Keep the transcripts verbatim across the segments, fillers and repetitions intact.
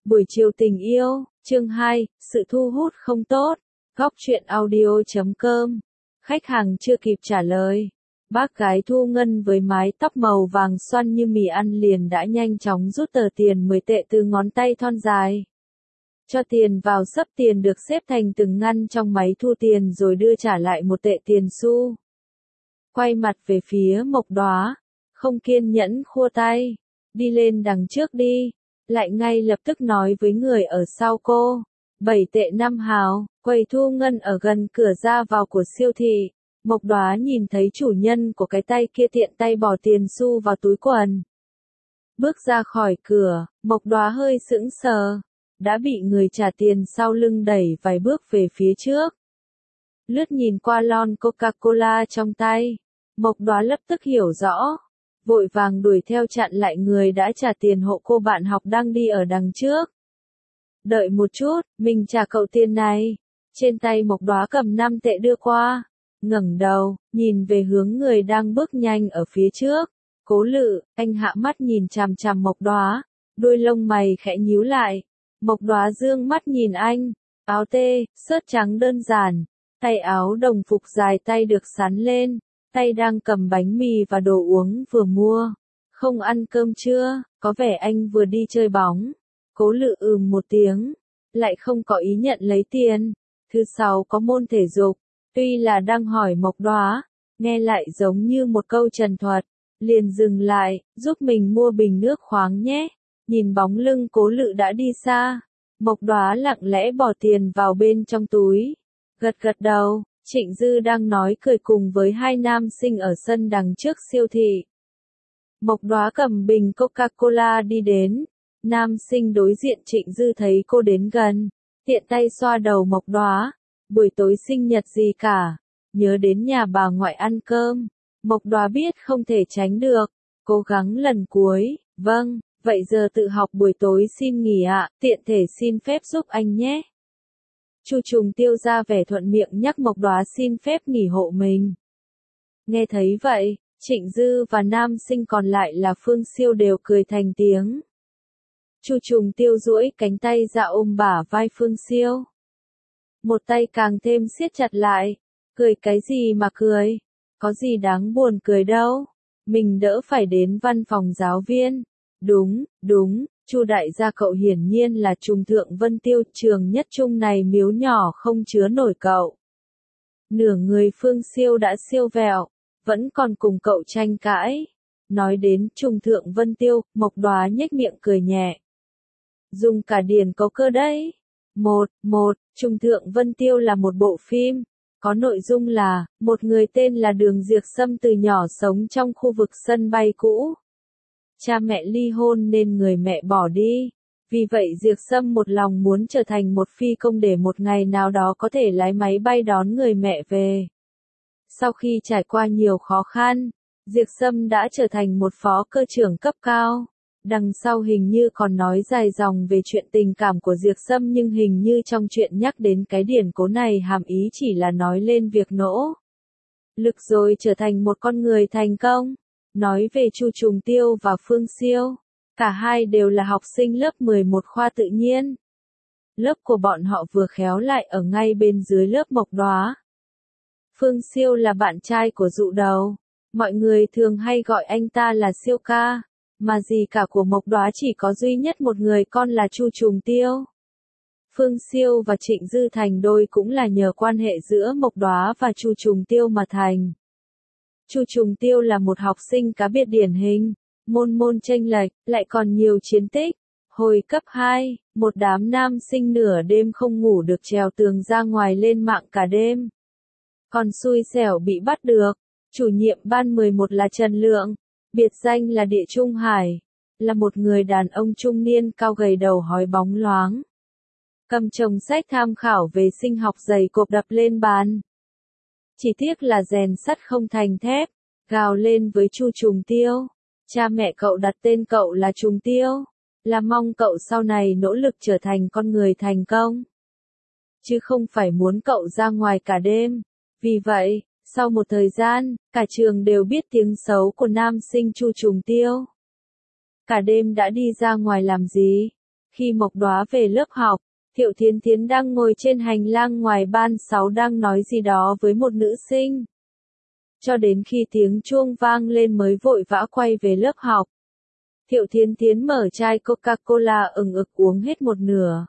Buổi chiều tình yêu, chương hai, sự thu hút không tốt. Góc truyện audio chấm com. Khách hàng chưa kịp trả lời. Bác gái Thu Ngân với mái tóc màu vàng xoăn như mì ăn liền đã nhanh chóng rút tờ tiền mười tệ từ ngón tay thon dài. Cho tiền vào xấp tiền được xếp thành từng ngăn trong máy thu tiền rồi đưa trả lại một tệ tiền xu. Quay mặt về phía Mộc Đóa, không kiên nhẫn khua tay. Đi lên đằng trước đi. Lại ngay lập tức nói với người ở sau cô. Bảy tệ năm hào, quầy Thu Ngân ở gần cửa ra vào của siêu thị. Mộc Đóa nhìn thấy chủ nhân của cái tay kia tiện tay bỏ tiền xu vào túi quần. Bước ra khỏi cửa, Mộc Đóa hơi sững sờ. Đã bị người trả tiền sau lưng đẩy vài bước về phía trước. Lướt nhìn qua lon Coca-Cola trong tay. Mộc Đóa lập tức hiểu rõ. Vội vàng đuổi theo chặn lại người đã trả tiền hộ cô bạn học đang đi ở đằng trước. Đợi một chút, mình trả cậu tiền này. Trên tay Mộc Đóa cầm năm tệ đưa qua. Ngẩng đầu, nhìn về hướng người đang bước nhanh ở phía trước. Cố Lự, anh hạ mắt nhìn chằm chằm Mộc Đóa. Đuôi lông mày khẽ nhíu lại. Mộc Đóa dương mắt nhìn anh. Áo tê, sớt trắng đơn giản. Tay áo đồng phục dài tay được sắn lên. Tay đang cầm bánh mì và đồ uống vừa mua. Không ăn cơm chưa, có vẻ anh vừa đi chơi bóng. Cố Lự ừm một tiếng, lại không có ý nhận lấy tiền. Thứ sáu có môn thể dục, tuy là đang hỏi Mộc Đóa, nghe lại giống như một câu trần thuật. Liền dừng lại, giúp mình mua bình nước khoáng nhé. Nhìn bóng lưng Cố Lự đã đi xa. Mộc Đóa lặng lẽ bỏ tiền vào bên trong túi. Gật gật đầu. Trịnh Dư đang nói cười cùng với hai nam sinh ở sân đằng trước siêu thị. Mộc Đóa cầm bình Coca-Cola đi đến. Nam sinh đối diện Trịnh Dư thấy cô đến gần. Tiện tay xoa đầu Mộc Đóa. Buổi tối sinh nhật gì cả. Nhớ đến nhà bà ngoại ăn cơm. Mộc Đóa biết không thể tránh được. Cố gắng lần cuối. Vâng, vậy giờ tự học buổi tối xin nghỉ ạ. Tiện thể xin phép giúp anh nhé. Chu Trùng Tiêu ra vẻ thuận miệng nhắc Mộc Đóa xin phép nghỉ hộ mình. Nghe thấy vậy, Trịnh Dư và nam sinh còn lại là Phương Siêu đều cười thành tiếng. Chu Trùng Tiêu duỗi cánh tay ra ôm bả vai Phương Siêu. Một tay càng thêm siết chặt lại. Cười cái gì mà cười? Có gì đáng buồn cười đâu. Mình đỡ phải đến văn phòng giáo viên. Đúng, đúng. Chu đại gia cậu hiển nhiên là trùng thượng Vân Tiêu, trường nhất trung này miếu nhỏ không chứa nổi cậu. Nửa người Phương Siêu đã siêu vẹo, vẫn còn cùng cậu tranh cãi. Nói đến trùng thượng Vân Tiêu, Mộc Đóa nhếch miệng cười nhẹ. Dùng cả điển có cơ đấy. Một, một, trùng thượng Vân Tiêu là một bộ phim. Có nội dung là, một người tên là Đường Diệc Sâm từ nhỏ sống trong khu vực sân bay cũ. Cha mẹ ly hôn nên người mẹ bỏ đi. Vì vậy Diệc Sâm một lòng muốn trở thành một phi công để một ngày nào đó có thể lái máy bay đón người mẹ về. Sau khi trải qua nhiều khó khăn, Diệc Sâm đã trở thành một phó cơ trưởng cấp cao. Đằng sau hình như còn nói dài dòng về chuyện tình cảm của Diệc Sâm nhưng hình như trong chuyện nhắc đến cái điển cố này hàm ý chỉ là nói lên việc nỗ lực rồi trở thành một con người thành công. Nói về Chu Trùng Tiêu và Phương Siêu, cả hai đều là học sinh lớp mười một khoa tự nhiên. Lớp của bọn họ vừa khéo lại ở ngay bên dưới lớp Mộc Đóa. Phương Siêu là bạn trai của Dụ Đầu, mọi người thường hay gọi anh ta là Siêu ca, mà gì cả của Mộc Đóa chỉ có duy nhất một người con là Chu Trùng Tiêu. Phương Siêu và Trịnh Dư thành đôi cũng là nhờ quan hệ giữa Mộc Đóa và Chu Trùng Tiêu mà thành. Chu Trùng Tiêu là một học sinh cá biệt điển hình, môn môn chênh lệch, lại còn nhiều chiến tích. Hồi cấp hai, một đám nam sinh nửa đêm không ngủ được trèo tường ra ngoài lên mạng cả đêm. Còn xui xẻo bị bắt được. Chủ nhiệm ban mười một là Trần Lượng, biệt danh là Địa Trung Hải, là một người đàn ông trung niên cao gầy đầu hói bóng loáng. Cầm chồng sách tham khảo về sinh học dày cộp đập lên bàn. Chỉ tiếc là rèn sắt không thành thép, gào lên với Chu Trùng Tiêu. Cha mẹ cậu đặt tên cậu là Trùng Tiêu, là mong cậu sau này nỗ lực trở thành con người thành công. Chứ không phải muốn cậu ra ngoài cả đêm. Vì vậy, sau một thời gian, cả trường đều biết tiếng xấu của nam sinh Chu Trùng Tiêu. Cả đêm đã đi ra ngoài làm gì? Khi Mộc Đóa về lớp học, Thiệu Thiến Thiến đang ngồi trên hành lang ngoài ban sáu đang nói gì đó với một nữ sinh. Cho đến khi tiếng chuông vang lên mới vội vã quay về lớp học. Thiệu Thiến Thiến mở chai Coca-Cola ừng ực uống hết một nửa.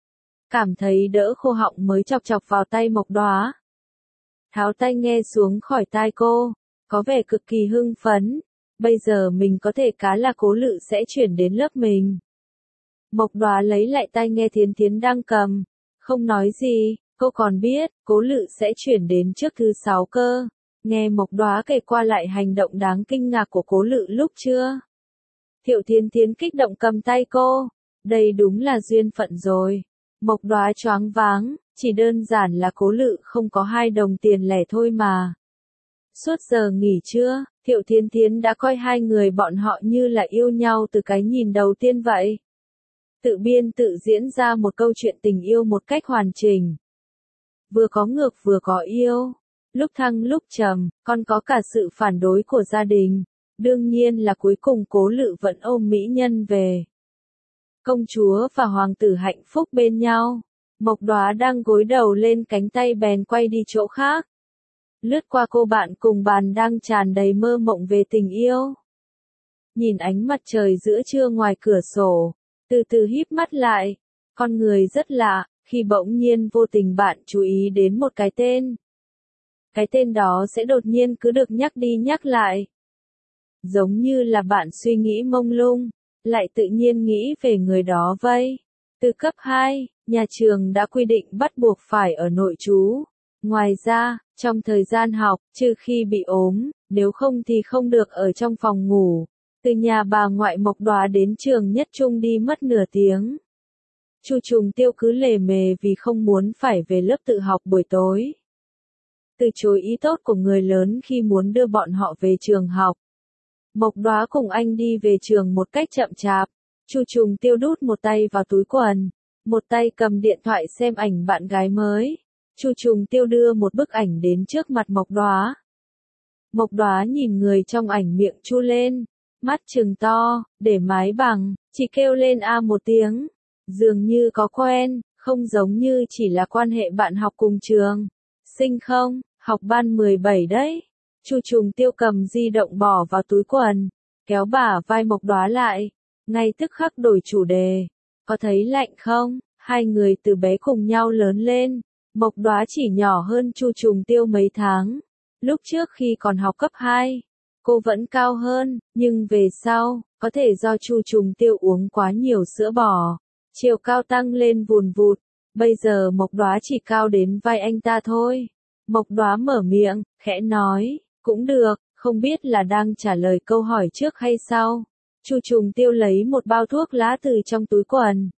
Cảm thấy đỡ khô họng mới chọc chọc vào tay Mộc Đóa. Tháo tai nghe xuống khỏi tai cô, có vẻ cực kỳ hưng phấn. Bây giờ mình có thể cá là Cố Lự sẽ chuyển đến lớp mình. Mộc Đóa lấy lại tai nghe Thiến Thiến đang cầm, không nói gì, cô còn biết, Cố Lự sẽ chuyển đến trước thứ sáu cơ. Nghe Mộc Đóa kể qua lại hành động đáng kinh ngạc của Cố Lự lúc chưa. Thiệu Thiến Thiến kích động cầm tay cô, đây đúng là duyên phận rồi. Mộc Đóa choáng váng, chỉ đơn giản là Cố Lự không có hai đồng tiền lẻ thôi mà. Suốt giờ nghỉ trưa, Thiệu Thiến Thiến đã coi hai người bọn họ như là yêu nhau từ cái nhìn đầu tiên vậy. Tự biên tự diễn ra một câu chuyện tình yêu một cách hoàn chỉnh. Vừa có ngược vừa có yêu, lúc thăng lúc trầm, còn có cả sự phản đối của gia đình. Đương nhiên là cuối cùng Cố Lự vẫn ôm mỹ nhân về. Công chúa và hoàng tử hạnh phúc bên nhau. Mộc Đóa đang gối đầu lên cánh tay bèn quay đi chỗ khác. Lướt qua cô bạn cùng bàn đang tràn đầy mơ mộng về tình yêu. Nhìn ánh mặt trời giữa trưa ngoài cửa sổ, từ từ híp mắt lại. Con người rất lạ, khi bỗng nhiên vô tình bạn chú ý đến một cái tên. Cái tên đó sẽ đột nhiên cứ được nhắc đi nhắc lại. Giống như là bạn suy nghĩ mông lung, lại tự nhiên nghĩ về người đó vậy. Từ cấp hai, nhà trường đã quy định bắt buộc phải ở nội trú. Ngoài ra, trong thời gian học, trừ khi bị ốm, nếu không thì không được ở trong phòng ngủ. Từ nhà bà ngoại Mộc Đóa đến trường Nhất Trung đi mất nửa tiếng. Chu Trùng Tiêu cứ lề mề vì không muốn phải về lớp tự học buổi tối. Từ chối ý tốt của người lớn khi muốn đưa bọn họ về trường học. Mộc Đóa cùng anh đi về trường một cách chậm chạp. Chu Trùng Tiêu đút một tay vào túi quần, một tay cầm điện thoại xem ảnh bạn gái mới. Chu Trùng Tiêu đưa một bức ảnh đến trước mặt Mộc Đóa. Mộc Đóa nhìn người trong ảnh miệng chu lên, mắt trừng to, để mái bằng, chỉ kêu lên a một tiếng. Dường như có quen, không giống như chỉ là quan hệ bạn học cùng trường. Xinh không, học ban mười bảy đấy. Chu Trùng Tiêu cầm di động bỏ vào túi quần, kéo bả vai Mộc Đóa lại, ngay tức khắc đổi chủ đề. Có thấy lạnh không? Hai người từ bé cùng nhau lớn lên. Mộc Đóa chỉ nhỏ hơn Chu Trùng Tiêu mấy tháng. Lúc trước khi còn học cấp hai, cô vẫn cao hơn, nhưng về sau, có thể do Chu Trùng Tiêu uống quá nhiều sữa bò, chiều cao tăng lên vùn vụt. Bây giờ Mộc Đóa chỉ cao đến vai anh ta thôi. Mộc Đóa mở miệng, khẽ nói, cũng được, không biết là đang trả lời câu hỏi trước hay sau. Chu Trùng Tiêu lấy một bao thuốc lá từ trong túi quần.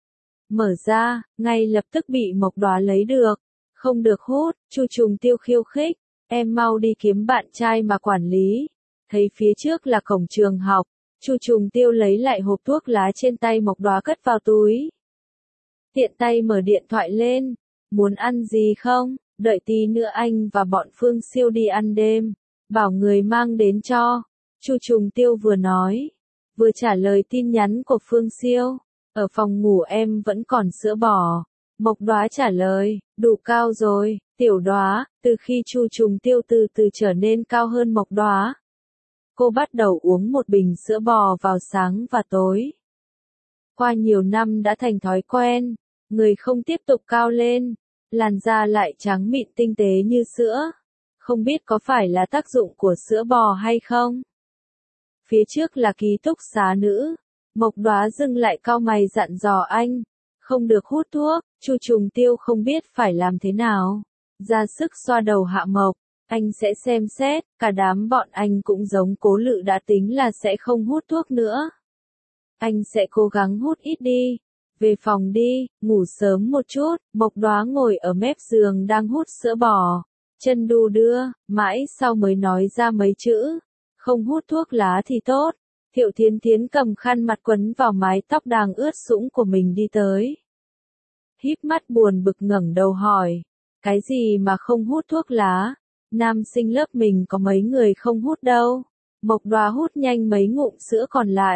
Mở ra, ngay lập tức bị Mộc Đóa lấy được. Không được hút, Chu Trùng Tiêu khiêu khích, em mau đi kiếm bạn trai mà quản lý. Thấy phía trước là cổng trường học, Chu Trùng Tiêu lấy lại hộp thuốc lá trên tay Mộc Đóa cất vào túi. Tiện tay mở điện thoại lên, muốn ăn gì không? Đợi tí nữa anh và bọn Phương Siêu đi ăn đêm, bảo người mang đến cho. Chu Trùng Tiêu vừa nói, vừa trả lời tin nhắn của Phương Siêu. Ở phòng ngủ em vẫn còn sữa bò. Mộc Đóa trả lời, đủ cao rồi, Tiểu Đóa. Từ khi Chu Trùng Tiêu từ từ trở nên cao hơn Mộc Đóa, cô bắt đầu uống một bình sữa bò vào sáng và tối. Qua nhiều năm đã thành thói quen, người không tiếp tục cao lên, làn da lại trắng mịn tinh tế như sữa. Không biết có phải là tác dụng của sữa bò hay không? Phía trước là ký túc xá nữ. Mộc Đóa dừng lại cau mày dặn dò anh, không được hút thuốc. Chu Trùng Tiêu không biết phải làm thế nào, ra sức xoa đầu Hạ Mộc, anh sẽ xem xét, cả đám bọn anh cũng giống Cố Lự đã tính là sẽ không hút thuốc nữa. Anh sẽ cố gắng hút ít đi. Về phòng đi, ngủ sớm một chút. Mộc Đóa ngồi ở mép giường đang hút sữa bò, chân đu đưa, mãi sau mới nói ra mấy chữ, không hút thuốc lá thì tốt. Thiệu Thiến Thiến cầm khăn mặt quấn vào mái tóc đang ướt sũng của mình đi tới. Híp mắt buồn bực ngẩng đầu hỏi, cái gì mà không hút thuốc lá? Nam sinh lớp mình có mấy người không hút đâu. Mộc Đóa hút nhanh mấy ngụm sữa còn lại,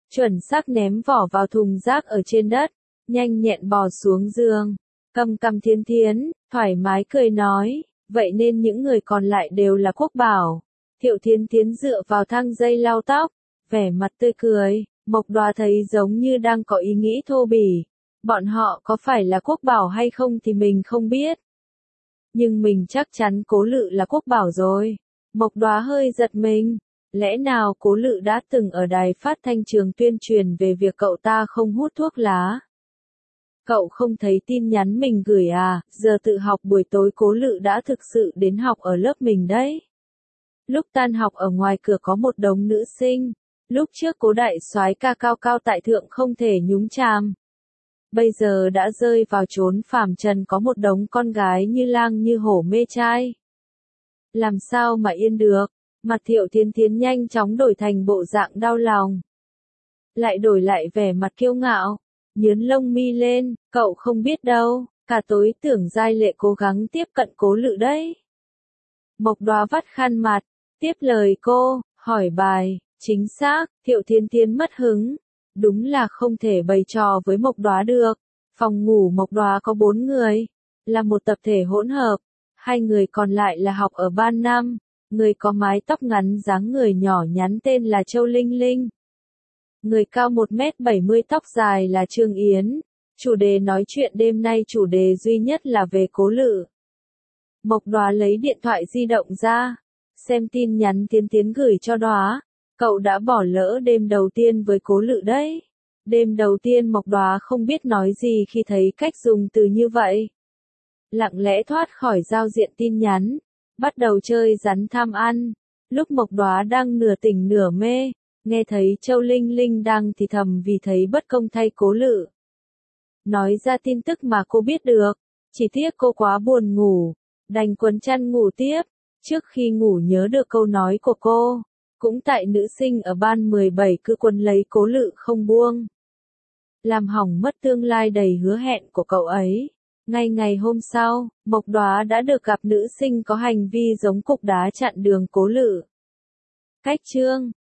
chuẩn xác ném vỏ vào thùng rác ở trên đất, nhanh nhẹn bò xuống giường. Cầm cầm Thiến Thiến, thoải mái cười nói, vậy nên những người còn lại đều là quốc bảo. Thiệu Thiến Thiến dựa vào thang dây lau tóc, vẻ mặt tươi cười, Mộc Đoá thấy giống như đang có ý nghĩ thô bỉ. Bọn họ có phải là quốc bảo hay không thì mình không biết. Nhưng mình chắc chắn Cố Lự là quốc bảo rồi. Mộc Đoá hơi giật mình. Lẽ nào Cố Lự đã từng ở đài phát thanh trường tuyên truyền về việc cậu ta không hút thuốc lá? Cậu không thấy tin nhắn mình gửi à, giờ tự học buổi tối Cố Lự đã thực sự đến học ở lớp mình đấy. Lúc tan học ở ngoài cửa có một đống nữ sinh, lúc trước Cố đại soái ca cao cao tại thượng không thể nhúng chàm. Bây giờ đã rơi vào chốn phàm trần có một đống con gái như lang như hổ mê trai. Làm sao mà yên được, mặt Thiệu Thiến Thiến nhanh chóng đổi thành bộ dạng đau lòng. Lại đổi lại vẻ mặt kiêu ngạo, nhướng lông mi lên, cậu không biết đâu, cả tối Tưởng Giai Lệ cố gắng tiếp cận Cố Lự đấy. Mộc Đoá vắt khăn mặt, tiếp lời cô, hỏi bài, chính xác, Thiệu Thiến Thiến mất hứng. Đúng là không thể bày trò với Mộc Đoá được. Phòng ngủ Mộc Đoá có bốn người, là một tập thể hỗn hợp. Hai người còn lại là học ở ban năm. Người có mái tóc ngắn dáng người nhỏ nhắn tên là Châu Linh Linh. Người cao một mét bảy mươi tóc dài là Trương Yến. Chủ đề nói chuyện đêm nay chủ đề duy nhất là về Cố Lự. Mộc Đoá lấy điện thoại di động ra, xem tin nhắn Tiến Tiến gửi cho Đoá. Cậu đã bỏ lỡ đêm đầu tiên với Cố Lự đấy. Đêm đầu tiên Mộc Đoá không biết nói gì khi thấy cách dùng từ như vậy. Lặng lẽ thoát khỏi giao diện tin nhắn, bắt đầu chơi rắn tham ăn. Lúc Mộc Đoá đang nửa tỉnh nửa mê, nghe thấy Châu Linh Linh đang thì thầm vì thấy bất công thay Cố Lự. Nói ra tin tức mà cô biết được, chỉ tiếc cô quá buồn ngủ, đành quấn chăn ngủ tiếp. Trước khi ngủ nhớ được câu nói của cô. Cũng tại nữ sinh ở ban mười bảy cứ quấn lấy Cố Lự không buông. Làm hỏng mất tương lai đầy hứa hẹn của cậu ấy. Ngay ngày hôm sau, Mộc Đoá đã được gặp nữ sinh có hành vi giống cục đá chặn đường Cố Lự. Cách chương